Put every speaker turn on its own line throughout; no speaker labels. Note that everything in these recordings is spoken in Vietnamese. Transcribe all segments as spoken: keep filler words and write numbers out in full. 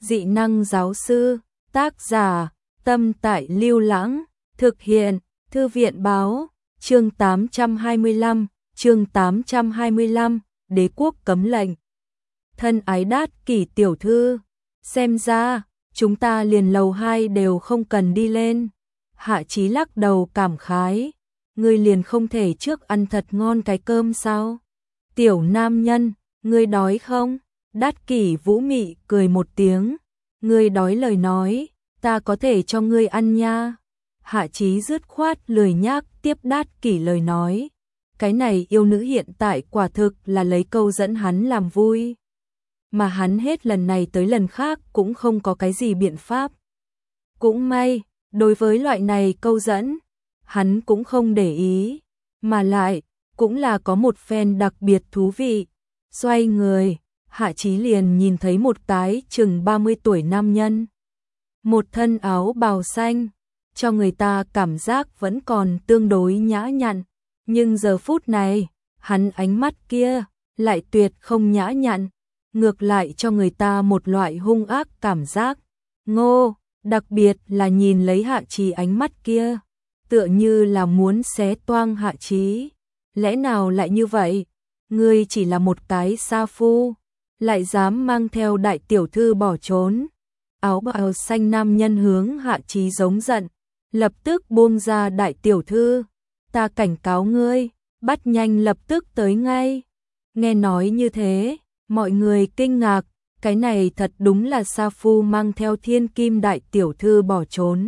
Dị năng giáo sư, tác giả, Tâm Tại Lưu Lãng, thực hiện, Thư viện báo, chương tám trăm hai mươi lăm, chương tám trăm hai mươi lăm, Đế quốc cấm lệnh. Thân ái Đát Kỷ tiểu thư, xem ra, chúng ta liền lầu hai đều không cần đi lên. Hạ Chí lắc đầu cảm khái, ngươi liền không thể trước ăn thật ngon cái cơm sao? Tiểu nam nhân, ngươi đói không? Đát Kỷ vũ mị cười một tiếng, ngươi đói lời nói, ta có thể cho ngươi ăn nha. Hạ Chí dứt khoát lười nhác tiếp Đát Kỷ lời nói. Cái này yêu nữ hiện tại quả thực là lấy câu dẫn hắn làm vui. Mà hắn hết lần này tới lần khác cũng không có cái gì biện pháp. Cũng may, đối với loại này câu dẫn, hắn cũng không để ý, mà lại, cũng là có một phen đặc biệt thú vị. Xoay người, Hạ Chí liền nhìn thấy một tái chừng ba mươi tuổi nam nhân. Một thân áo bào xanh, cho người ta cảm giác vẫn còn tương đối nhã nhặn. Nhưng giờ phút này, hắn ánh mắt kia, lại tuyệt không nhã nhặn, ngược lại cho người ta một loại hung ác cảm giác. Ngô, đặc biệt là nhìn lấy Hạ Chí ánh mắt kia, tựa như là muốn xé toang Hạ Chí. Lẽ nào lại như vậy? Ngươi chỉ là một cái sa phu, lại dám mang theo đại tiểu thư bỏ trốn. Áo bào xanh nam nhân hướng Hạ Chí giống giận, lập tức buông ra đại tiểu thư. Ta cảnh cáo ngươi, bắt nhanh lập tức tới ngay. Nghe nói như thế, mọi người kinh ngạc, cái này thật đúng là sa phu mang theo thiên kim đại tiểu thư bỏ trốn.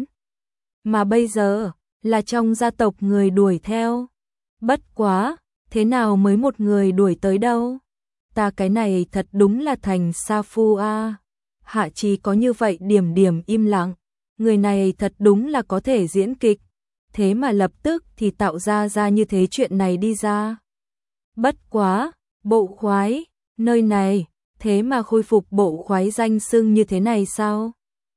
Mà bây giờ, là trong gia tộc người đuổi theo. Bất quá, thế nào mới một người đuổi tới đâu? Ta cái này thật đúng là thành sa phu a. À. Hạ Chí có như vậy điểm điểm im lặng, người này thật đúng là có thể diễn kịch. Thế mà lập tức thì tạo ra ra như thế chuyện này đi ra. Bất quá, bộ khoái, nơi này, thế mà khôi phục bộ khoái danh xưng như thế này sao?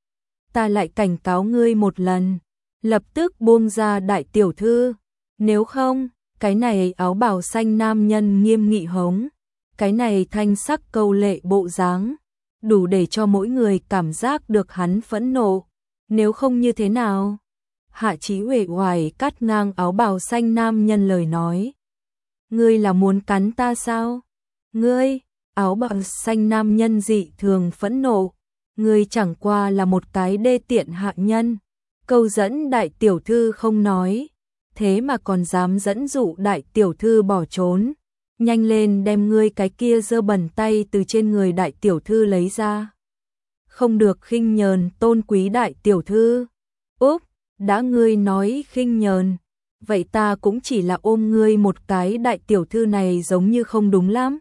Ta lại cảnh cáo ngươi một lần, lập tức buông ra đại tiểu thư, nếu không, cái này áo bào xanh nam nhân nghiêm nghị hống, cái này thanh sắc câu lệ bộ dáng, đủ để cho mỗi người cảm giác được hắn phẫn nộ, nếu không như thế nào? Hạ Chí uể oải cắt ngang áo bào xanh nam nhân lời nói. Ngươi là muốn cắn ta sao? Ngươi, áo bào xanh nam nhân dị thường phẫn nộ. Ngươi chẳng qua là một cái đê tiện hạ nhân. Câu dẫn đại tiểu thư không nói. Thế mà còn dám dẫn dụ đại tiểu thư bỏ trốn. Nhanh lên đem ngươi cái kia dơ bẩn tay từ trên người đại tiểu thư lấy ra. Không được khinh nhờn tôn quý đại tiểu thư. Úp! Đã ngươi nói khinh nhờn, vậy ta cũng chỉ là ôm ngươi một cái đại tiểu thư này giống như không đúng lắm.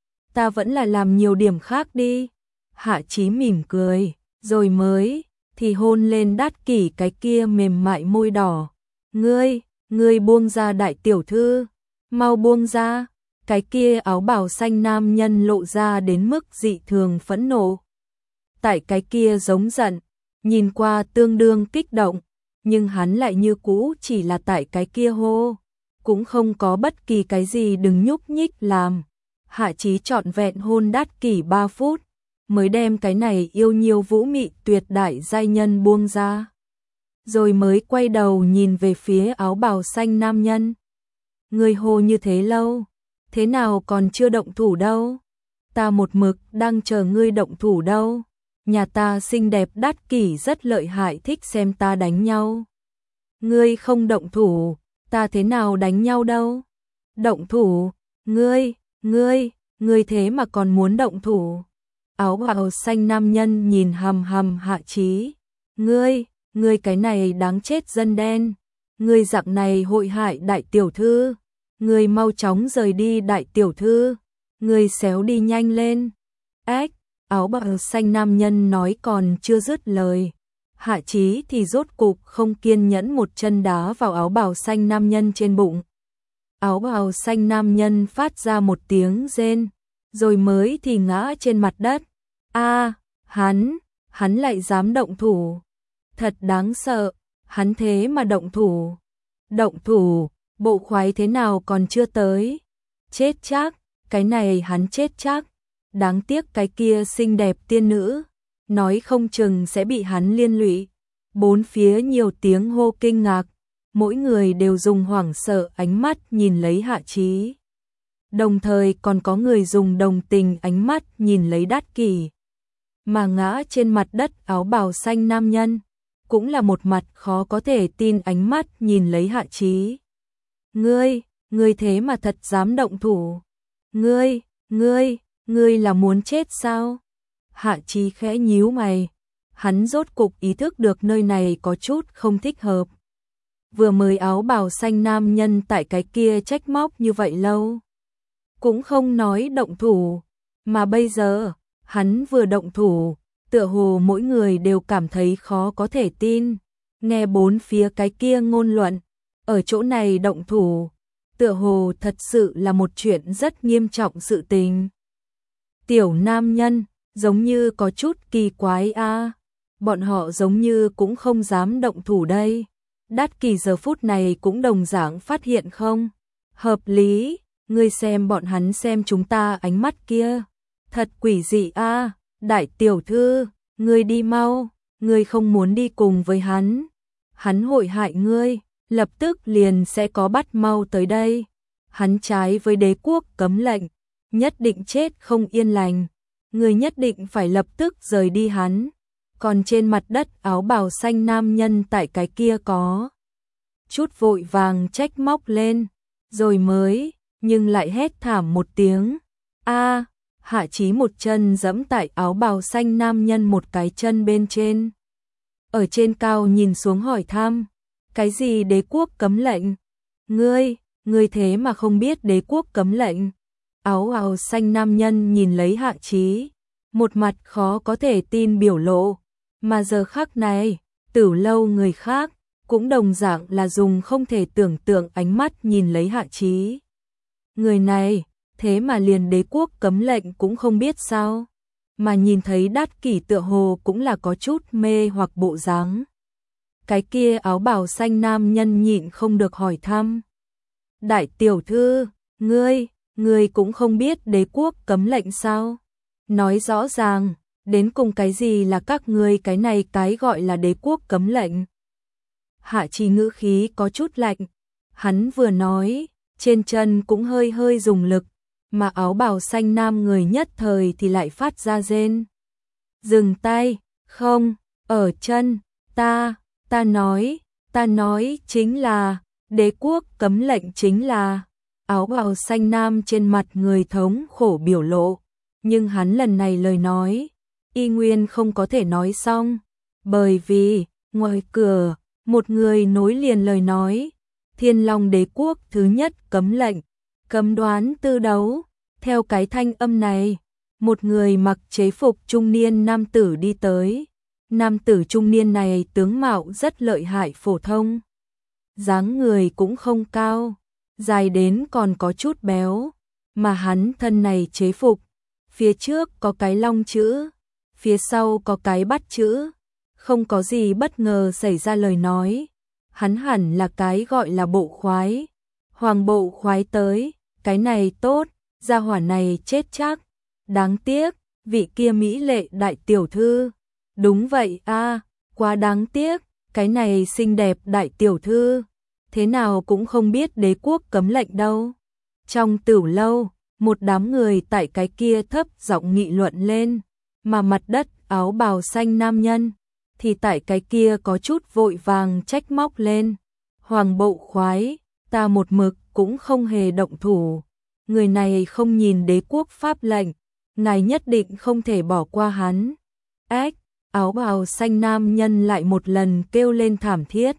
Ta vẫn là làm nhiều điểm khác đi. Hạ Chí mỉm cười, rồi mới, thì hôn lên Đát Kỷ cái kia mềm mại môi đỏ. Ngươi, ngươi buông ra đại tiểu thư, mau buông ra. Cái kia áo bào xanh nam nhân lộ ra đến mức dị thường phẫn nộ. Tại cái kia giống giận, nhìn qua tương đương kích động. Nhưng hắn lại như cũ chỉ là tại cái kia hô, cũng không có bất kỳ cái gì đừng nhúc nhích làm. Hạ Chí trọn vẹn hôn Đát Kỷ ba phút, mới đem cái này yêu nhiều vũ mị tuyệt đại giai nhân buông ra. Rồi mới quay đầu nhìn về phía áo bào xanh nam nhân. Người hô như thế lâu, thế nào còn chưa động thủ đâu? Ta một mực đang chờ ngươi động thủ đâu. Nhà ta xinh đẹp Đát Kỷ rất lợi hại thích xem ta đánh nhau. Ngươi không động thủ, ta thế nào đánh nhau đâu? Động thủ, ngươi, ngươi, ngươi thế mà còn muốn động thủ. Áo bào xanh nam nhân nhìn hầm hầm Hạ Chí. Ngươi, ngươi cái này đáng chết dân đen. Ngươi dạng này hội hại đại tiểu thư. Ngươi mau chóng rời đi đại tiểu thư. Ngươi xéo đi nhanh lên. Ếch! Áo bào xanh nam nhân nói còn chưa dứt lời. Hạ Chí thì rốt cục không kiên nhẫn một chân đá vào áo bào xanh nam nhân trên bụng. Áo bào xanh nam nhân phát ra một tiếng rên, rồi mới thì ngã trên mặt đất. A, à, hắn, hắn lại dám động thủ. Thật đáng sợ, hắn thế mà động thủ. Động thủ, bộ khoái thế nào còn chưa tới. Chết chắc, cái này hắn chết chắc. Đáng tiếc cái kia xinh đẹp tiên nữ, nói không chừng sẽ bị hắn liên lụy. Bốn phía nhiều tiếng hô kinh ngạc, mỗi người đều dùng hoảng sợ ánh mắt nhìn lấy Hạ Chí. Đồng thời còn có người dùng đồng tình ánh mắt nhìn lấy Đát Kỷ. Mà ngã trên mặt đất áo bào xanh nam nhân, cũng là một mặt khó có thể tin ánh mắt nhìn lấy Hạ Chí. Ngươi, ngươi thế mà thật dám động thủ. Ngươi, ngươi, ngươi là muốn chết sao? Hạ Chí khẽ nhíu mày. Hắn rốt cục ý thức được nơi này có chút không thích hợp. Vừa mới áo bào xanh nam nhân tại cái kia trách móc như vậy lâu, cũng không nói động thủ, mà bây giờ, hắn vừa động thủ, tựa hồ mỗi người đều cảm thấy khó có thể tin. Nghe bốn phía cái kia ngôn luận, ở chỗ này động thủ, tựa hồ thật sự là một chuyện rất nghiêm trọng sự tình. Tiểu nam nhân, giống như có chút kỳ quái a. Bọn họ giống như cũng không dám động thủ đây. Đát Kỷ giờ phút này cũng đồng dạng phát hiện không? Hợp lý, ngươi xem bọn hắn xem chúng ta ánh mắt kia. Thật quỷ dị a, đại tiểu thư, ngươi đi mau, ngươi không muốn đi cùng với hắn. Hắn hội hại ngươi, lập tức liền sẽ có bắt mau tới đây. Hắn trái với đế quốc cấm lệnh, nhất định chết không yên lành. Ngươi nhất định phải lập tức rời đi hắn. Còn trên mặt đất áo bào xanh nam nhân tại cái kia có chút vội vàng trách móc lên, rồi mới, nhưng lại hét thảm một tiếng. A, Hạ Chí một chân giẫm tại áo bào xanh nam nhân một cái chân bên trên. Ở trên cao nhìn xuống hỏi thăm, cái gì đế quốc cấm lệnh? Ngươi, ngươi thế mà không biết đế quốc cấm lệnh? Áo bào xanh nam nhân nhìn lấy Hạ Chí, một mặt khó có thể tin biểu lộ. Mà giờ khắc này, Tử Lâu người khác, cũng đồng dạng là dùng không thể tưởng tượng ánh mắt nhìn lấy Hạ Chí. Người này, thế mà liền đế quốc cấm lệnh cũng không biết sao, mà nhìn thấy Đát Kỷ tựa hồ cũng là có chút mê hoặc bộ dáng. Cái kia áo bào xanh nam nhân nhịn không được hỏi thăm. Đại tiểu thư, ngươi, ngươi cũng không biết đế quốc cấm lệnh sao? Nói rõ ràng. Đến cùng cái gì là các ngươi cái này cái gọi là đế quốc cấm lệnh? Hạ Chí ngữ khí có chút lạnh. Hắn vừa nói, trên chân cũng hơi hơi dùng lực, mà áo bào xanh nam người nhất thời thì lại phát ra rên. Dừng tay, không, ở chân, ta, ta nói, ta nói chính là, đế quốc cấm lệnh chính là, áo bào xanh nam trên mặt người thống khổ biểu lộ. Nhưng hắn lần này lời nói, y nguyên không có thể nói xong, bởi vì, ngoài cửa, một người nối liền lời nói, Thiên Long đế quốc thứ nhất cấm lệnh, cấm đoán tư đấu. Theo cái thanh âm này, một người mặc chế phục trung niên nam tử đi tới. Nam tử trung niên này tướng mạo rất lợi hại phổ thông, dáng người cũng không cao, dài đến còn có chút béo, mà hắn thân này chế phục, phía trước có cái long chữ, phía sau có cái bắt chữ, không có gì bất ngờ xảy ra lời nói, hắn hẳn là cái gọi là bộ khoái. Hoàng bộ khoái tới, cái này tốt, gia hỏa này chết chắc, đáng tiếc, vị kia mỹ lệ đại tiểu thư. Đúng vậy a, quá đáng tiếc, cái này xinh đẹp đại tiểu thư, thế nào cũng không biết đế quốc cấm lệnh đâu. Trong Tử Lâu, một đám người tại cái kia thấp giọng nghị luận lên, mà mặt đất áo bào xanh nam nhân thì tại cái kia có chút vội vàng trách móc lên. Hoàng bộ khoái, ta một mực cũng không hề động thủ, người này không nhìn đế quốc pháp lệnh, ngài nhất định không thể bỏ qua hắn. Ách, áo bào xanh nam nhân lại một lần kêu lên thảm thiết.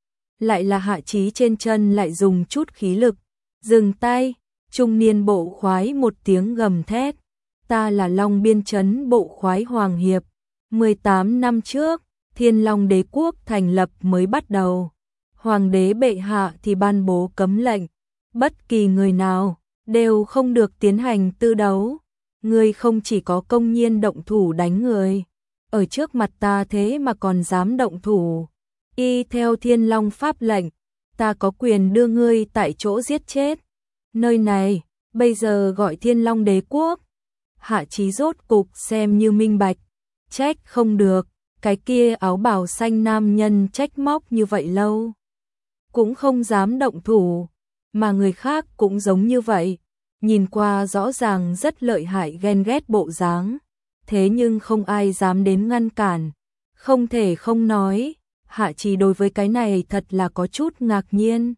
Lại là Hạ Chí trên chân lại dùng chút khí lực. Dừng tay, trung niên bộ khoái một tiếng gầm thét. Ta là Long Biên Trấn bộ khoái Hoàng Hiệp. mười tám năm trước, Thiên Long đế quốc thành lập mới bắt đầu. Hoàng đế bệ hạ thì ban bố cấm lệnh. Bất kỳ người nào đều không được tiến hành tư đấu. Người không chỉ có công nhiên động thủ đánh người, ở trước mặt ta thế mà còn dám động thủ. Y theo Thiên Long pháp lệnh, ta có quyền đưa ngươi tại chỗ giết chết. Nơi này, bây giờ gọi Thiên Long đế quốc. Hạ Chí rốt cục xem như minh bạch. Trách không được, cái kia áo bào xanh nam nhân trách móc như vậy lâu. Cũng không dám động thủ, mà người khác cũng giống như vậy. Nhìn qua rõ ràng rất lợi hại ghen ghét bộ dáng. Thế nhưng không ai dám đến ngăn cản. Không thể không nói, Hạ Trì đối với cái này thật là có chút ngạc nhiên.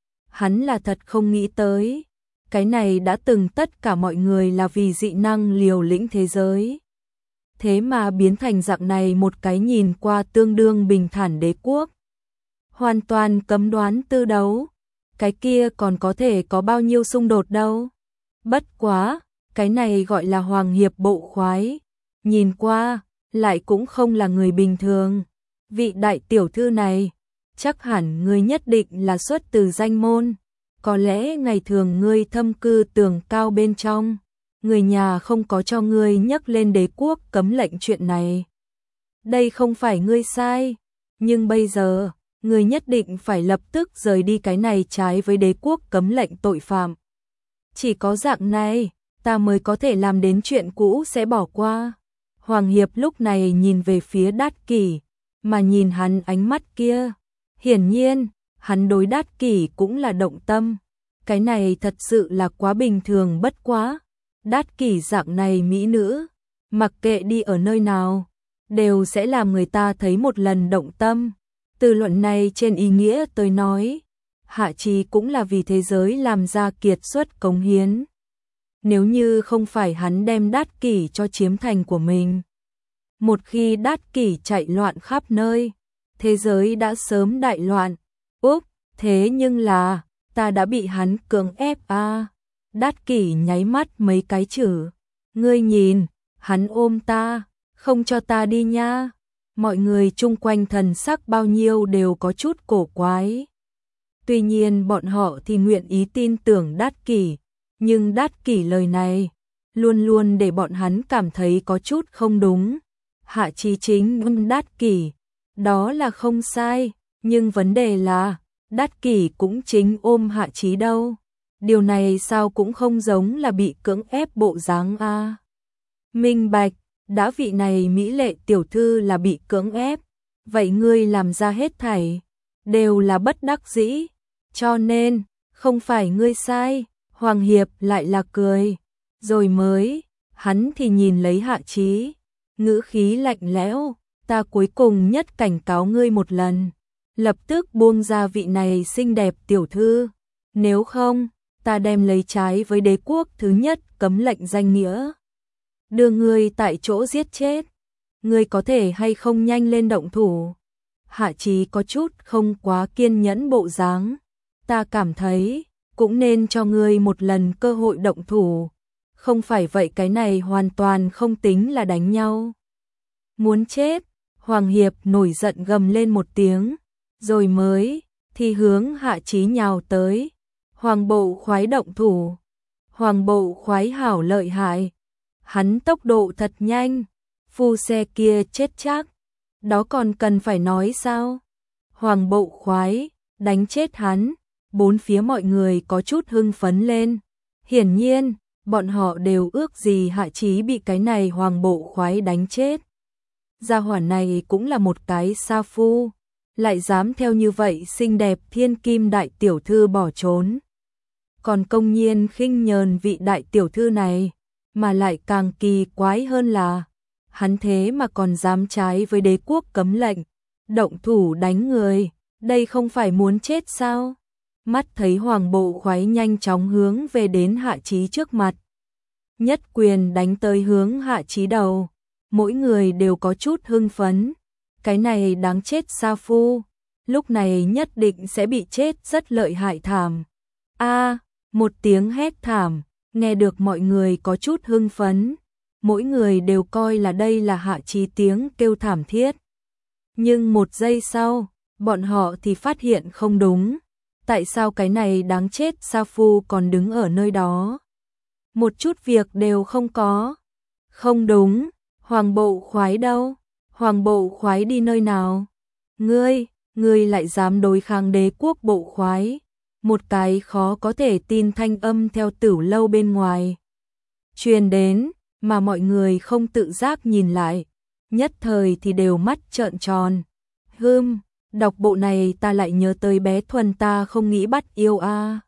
Hắn là thật không nghĩ tới. Cái này đã từng tất cả mọi người là vì dị năng liều lĩnh thế giới. Thế mà biến thành dạng này một cái nhìn qua tương đương bình thản đế quốc. Hoàn toàn cấm đoán tư đấu. Cái kia còn có thể có bao nhiêu xung đột đâu. Bất quá, cái này gọi là Hoàng Hiệp bộ khoái. Nhìn qua, lại cũng không là người bình thường. Vị đại tiểu thư này, chắc hẳn ngươi nhất định là xuất từ danh môn. Có lẽ ngày thường ngươi thâm cư tường cao bên trong, người nhà không có cho ngươi nhắc lên đế quốc cấm lệnh chuyện này. Đây không phải ngươi sai, nhưng bây giờ, ngươi nhất định phải lập tức rời đi cái này trái với đế quốc cấm lệnh tội phạm. Chỉ có dạng này, ta mới có thể làm đến chuyện cũ sẽ bỏ qua. Hoàng Hiệp lúc này nhìn về phía Đát Kỷ, mà nhìn hắn ánh mắt kia. Hiển nhiên, hắn đối Đát Kỷ cũng là động tâm. Cái này thật sự là quá bình thường bất quá. Đát Kỷ dạng này mỹ nữ, mặc kệ đi ở nơi nào, đều sẽ làm người ta thấy một lần động tâm. Từ luận này trên ý nghĩa tôi nói, Hạ Trì cũng là vì thế giới làm ra kiệt xuất cống hiến. Nếu như không phải hắn đem Đát Kỷ cho chiếm thành của mình, một khi Đát Kỷ chạy loạn khắp nơi, thế giới đã sớm đại loạn. Úp, thế nhưng là, ta đã bị hắn cưỡng ép à. Đát Kỷ nháy mắt mấy cái chữ. Ngươi nhìn, hắn ôm ta, không cho ta đi nha. Mọi người chung quanh thần sắc bao nhiêu đều có chút cổ quái. Tuy nhiên bọn họ thì nguyện ý tin tưởng Đát Kỷ, nhưng Đát Kỷ lời này luôn luôn để bọn hắn cảm thấy có chút không đúng. Hạ Trì chính ôm Đát Kỷ, đó là không sai, nhưng vấn đề là Đát Kỷ cũng chính ôm Hạ Trì đâu. Điều này sao cũng không giống là bị cưỡng ép bộ dáng a. À. Minh bạch, đã vị này mỹ lệ tiểu thư là bị cưỡng ép, vậy ngươi làm ra hết thảy đều là bất đắc dĩ, cho nên không phải ngươi sai. Hoàng Hiệp lại là cười, rồi mới, hắn thì nhìn lấy Hạ Trì, ngữ khí lạnh lẽo, ta cuối cùng nhất cảnh cáo ngươi một lần, lập tức buông ra vị này xinh đẹp tiểu thư, nếu không, ta đem lấy trái với đế quốc thứ nhất cấm lệnh danh nghĩa, đưa ngươi tại chỗ giết chết. Ngươi có thể hay không nhanh lên động thủ? Hạ Trì có chút không quá kiên nhẫn bộ dáng, ta cảm thấy cũng nên cho ngươi một lần cơ hội động thủ, không phải vậy cái này hoàn toàn không tính là đánh nhau. Muốn chết? Hoàng Hiệp nổi giận gầm lên một tiếng, rồi mới thì hướng Hạ Trì nhào tới. Hoàng bộ khoái động thủ. Hoàng bộ khoái hảo lợi hại. Hắn tốc độ thật nhanh, phu xe kia chết chắc. Đó còn cần phải nói sao? Hoàng bộ khoái, đánh chết hắn. Bốn phía mọi người có chút hưng phấn lên. Hiển nhiên, bọn họ đều ước gì Hạ Trì bị cái này hoàng bộ khoái đánh chết. Gia hỏa này cũng là một cái sa phu, lại dám theo như vậy xinh đẹp thiên kim đại tiểu thư bỏ trốn. Còn công nhiên khinh nhờn vị đại tiểu thư này, mà lại càng kỳ quái hơn là, hắn thế mà còn dám trái với đế quốc cấm lệnh, động thủ đánh người, đây không phải muốn chết sao? Mắt thấy hoàng bộ khoái nhanh chóng hướng về đến Hạ Trì trước mặt. Nhất quyền đánh tới hướng Hạ Trì đầu, mỗi người đều có chút hưng phấn. Cái này đáng chết sa phu, lúc này nhất định sẽ bị chết rất lợi hại thảm. A, một tiếng hét thảm, nghe được mọi người có chút hưng phấn. Mỗi người đều coi là đây là Hạ Trì tiếng kêu thảm thiết. Nhưng một giây sau, bọn họ thì phát hiện không đúng. Tại sao cái này đáng chết sa phu còn đứng ở nơi đó? Một chút việc đều không có. Không đúng, hoàng bộ khoái đâu? Hoàng bộ khoái đi nơi nào? Ngươi, ngươi lại dám đối kháng đế quốc bộ khoái? Một cái khó có thể tin thanh âm theo Tửu lâu bên ngoài truyền đến, mà mọi người không tự giác nhìn lại. nhất thời thì đều mắt trợn tròn. Hưm, đọc bộ này ta lại nhớ tới bé Thuần ta không nghĩ bắt yêu a.